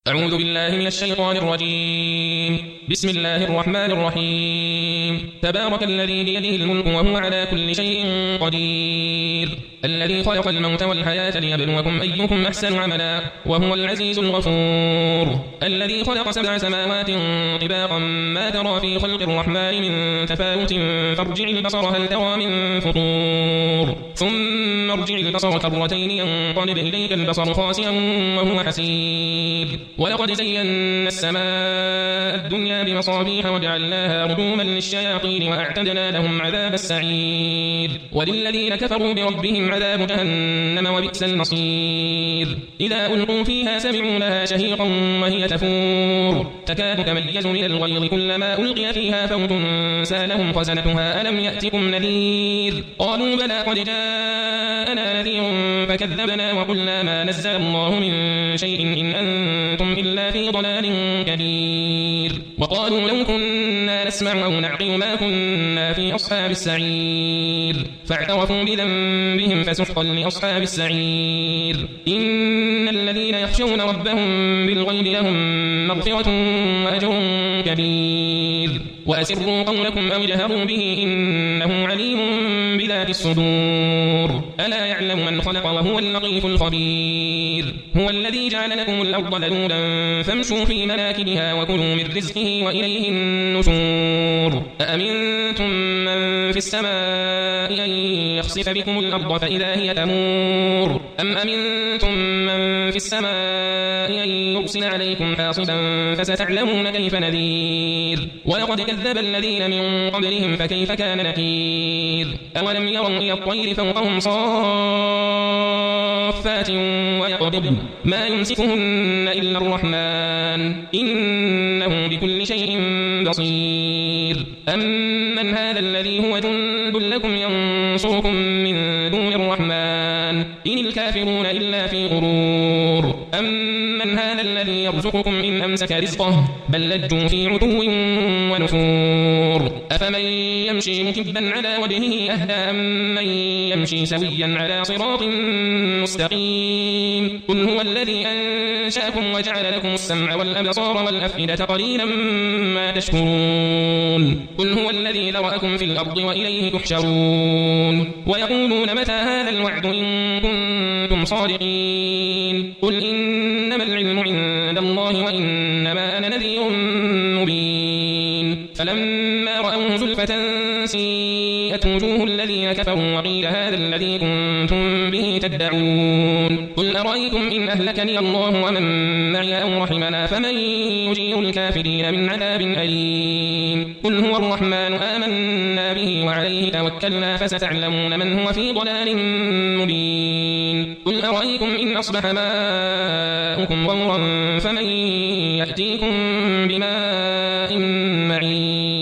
أعوذ بالله من الشيطان الرجيم. بسم الله الرحمن الرحيم. تبارك الذي بيده الملك وهو على كل شيء قدير، الذي خلق الموت والحياة ليبلوكم أيكم أحسن عملا وهو العزيز الغفور، الذي خلق 7 سماوات طباقا ما ترى في خلق الرحمن من تفاوت فارجع البصر هل ترى من فطور ثم ارجع البصر كرتين ينقلب إليك البصر خاسئا وهو حسير. ولقد زينا السماء الدنيا بمصابيح وجعلناها رجوما للشياطين وأعتدنا لهم عذاب السعير. وللذين كفروا بربهم عذاب جهنم وبئس المصير. إذا ألقوا فيها سمعوا لها شهيقا وهي تفور تكاد تميز من الغيظ كلما ألقي فيها فوج سألهم خزنتها ألم يأتكم نذير قالوا بلى قد جاءنا نذير فكذبنا وقلنا ما نزل الله من شيء إن أنتم إلا في ضلال كبير. وقالوا لو كنا نسمع أو نعقل ما كنا في أصحاب السعير فاعترفوا بذنبهم فسحقا لأصحاب السعير. إن الذين يخشون ربهم بالغيب لهم مغفرة وأجر كبير. وأسروا قولكم أو اجهروا به إنه عليم بذات الصدور. ألا يعلم من خلق وهو اللطيف الخبير. هو الذي جعل لكم الأرض ذلولا فامشوا في مناكبها وكلوا من رزقه وإليه النشور. أأمنتم من في السماء أن يخسف بكم الأرض فإذا هي تمور أم أمنتم من في السماء أن يرسل عليكم حاصبا فستعلمون كيف نذير. ولقد كذب الذين من قبلهم فكيف كان نكير. أولم يروا إلى الطير فوقهم صافات ويقبضن ما يمسكهن إلا الرحمن إنه بكل شيء بصير. أمن هذا الذي هو جند لكم ينصركم من دون الرحمن إن الكافرون إلا في غرور. أمن هذا الذي يرزقكم إن أمسك رزقه بل لجوا في عتو ونفور. أفمن يمشي مكبا على وجهه أهدى أمن يمشي سويا على صراط مستقيم. قل هو الذي أنشأكم وجعل لكم السمع والأبصار والأفئدة قليلا ما تشكرون. قل هو الذي ذرأكم في الأرض وإليه تحشرون. ويقولون متى هذا الوعد إن كنتم صادقين. قل إنما العلم عند الله وإنما أنا نذير مبين. فلما رأوه زلفة سيئت وجوه الذين كفروا وقيل هذا الذي كنتم به تدعون. قل أرأيتم إن أهلكني الله ومن معي أو رحمنا فمن يجير الكافرين من عذاب أليم. قل هو الرحمن آمنا به وعليه توكلنا فستعلمون من هو في ضلال مبين. قل أرأيتم إن أصبح ماؤكم غورا فمن يأتيكم بماء معين.